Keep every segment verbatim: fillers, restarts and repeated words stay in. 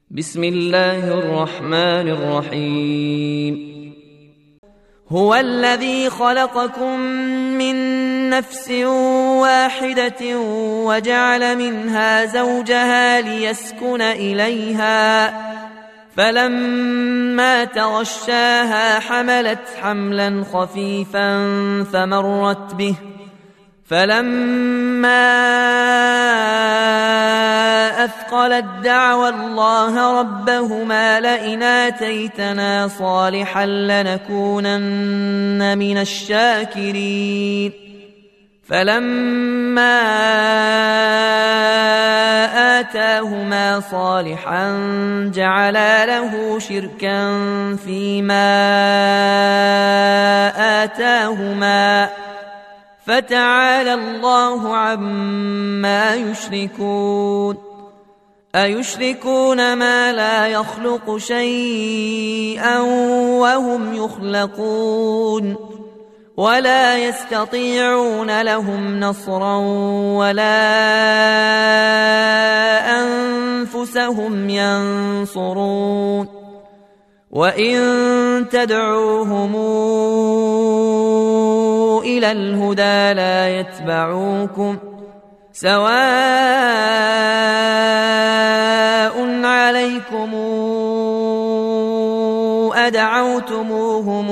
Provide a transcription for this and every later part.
بسم الله الرحمن الرحيم. هو الذي خلقكم من نفس واحدة وجعل منها زوجها ليسكن إليها، فلما تغشاها حملت حملا خفيفا فمرت به، فلما أثقلت دعوى الله ربهما لئن آتيتنا صالحا لنكونن من الشاكرين. فلما آتاهما صالحا جعلا له شركا فيما آتاهما، فتعالى الله عما يشركون. أيشركون ما لا يخلق شيئا وهم يخلقون، ولا يستطيعون لهم نصرا ولا أنفسهم ينصرون. وإن تدعوهم إلى الهدى لا يتبعوكم، سواء عليكم أدعوتموهم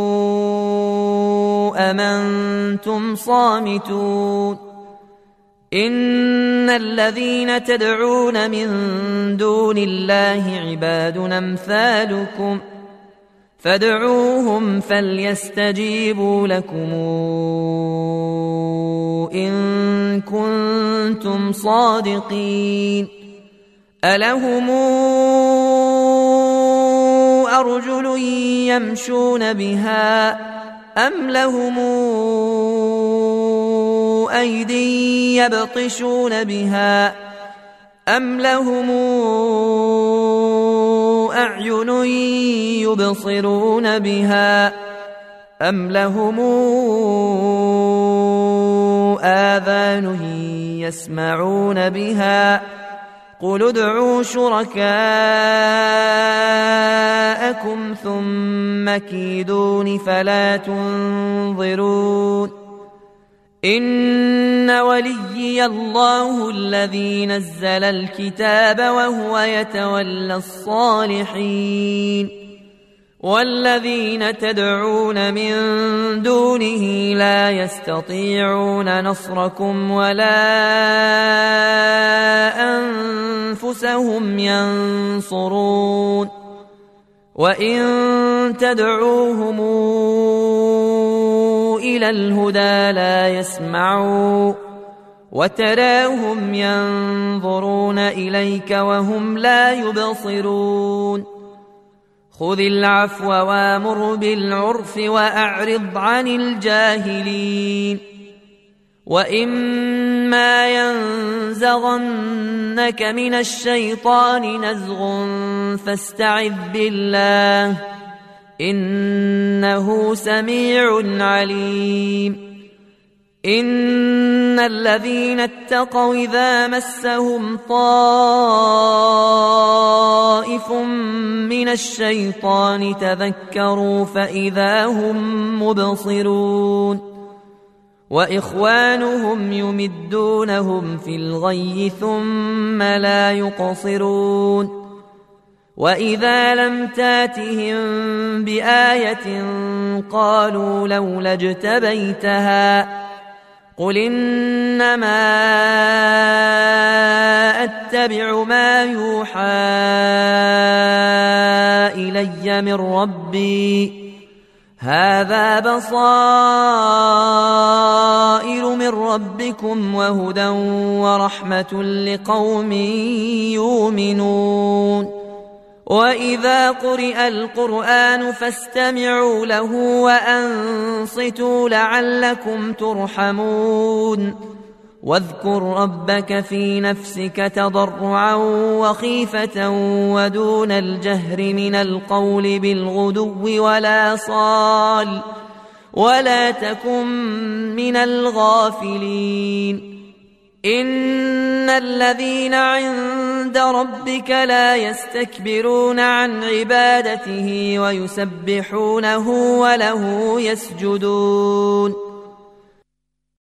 أم أنتم صامتون. إن الذين تدعون من دون الله عباد أمثالكم، فادعوهم فليستجيبوا لكم إن كنتم صادقين. ألهم أرجل يمشون بها أم لهم أيدي يبطشون بها أم لهم أعين يبصرون بها أم لهم آذان يسمعون بها؟ قل ادعوا شركاءكم ثم كيدون فلا تنظرون. إن وليي الله الذي نزل الكتاب وهو يتولى الصالحين. والذين تدعون من دونه لا يستطيعون نصركم ولا أنفسهم ينصرون. وإن تدعوهم إلى الهدى لا يسمعوا، وتراهم ينظرون إليك وهم لا يبصرون. خذ العفو وامر بالعرف وأعرض عن الجاهلين. وإما ينزغنك من الشيطان نزغ فاستعذ بالله إنه سميع عليم. إن الذين اتقوا إذا مسهم طائف من الشيطان تذكروا فإذا هم مبصرون. وإخوانهم يمدونهم في الغي ثم لا يقصرون. وإذا لم تاتهم بآية قالوا لولا اجتبيتها، قل إنما أتبع ما يوحى إلي من ربي، هذا بصائر من ربكم وهدى ورحمة لقوم يؤمنون. وإذا قرئ القرآن فاستمعوا له وأنصتوا لعلكم ترحمون. واذكر ربك في نفسك تضرعا وخيفة ودون الجهر من القول بالغدو ولا صال ولا تكن من الغافلين. إن الذين عند ربك لا يستكبرون عن عبادته ويسبحونه وله يسجدون